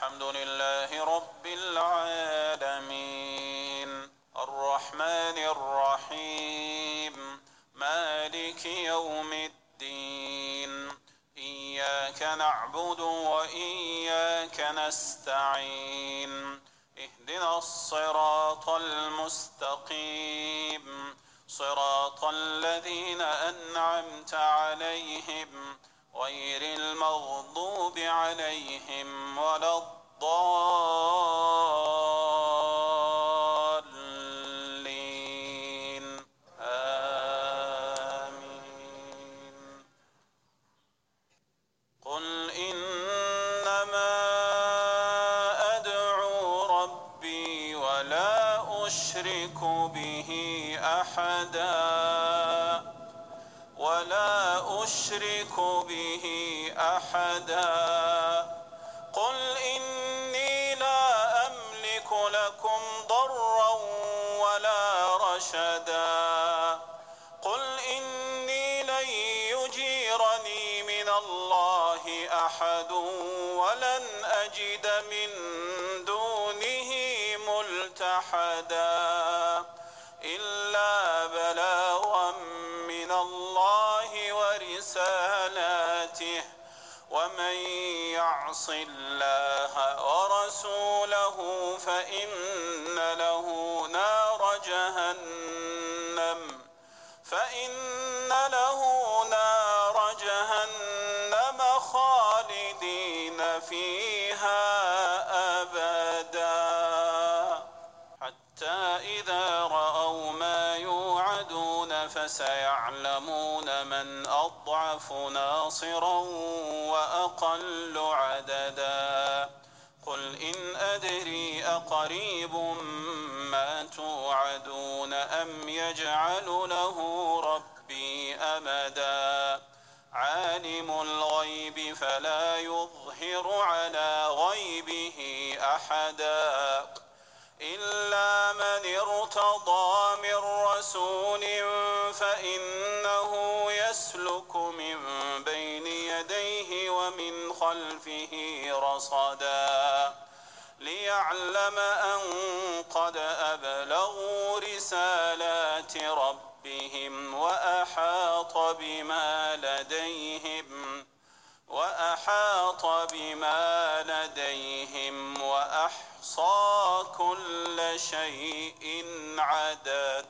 الحمد لله رب العالمين الرحمن الرحيم مالك يوم الدين إياك نعبد وإياك نستعين اهدنا الصراط المستقيم صراط الذين أنعمت عليهم غير المغضوب عليهم ولا الضالين آمين. قل إنما أدعو ربي ولا أشرك به أحدا قل إني لا أملك لكم ضرا ولا رشدا قل إني لن يجيرني من الله أحد ولن أجد من دونه ملتحدا إلا بلاغا من الله ورسالاته ومن يعص الله ورسوله فإن له نار جهنم خالدين فيها أبدا حتى إذا رأوا ما يوعدون فسيعلمون من أضعف ناصرا وأقل عددا قل إن أدري أقريب ما توعدون أم يجعل له ربي أمدا عالم الغيب فلا يظهر على غيبه أحدا إلا من ارتضى من رسول فإنه يسلك من بين يديه ومن خلفه رصدا ليعلم أن قد أبلغوا رسالات ربهم وأحاط بما لديهم وأحصى كل شيء عددا.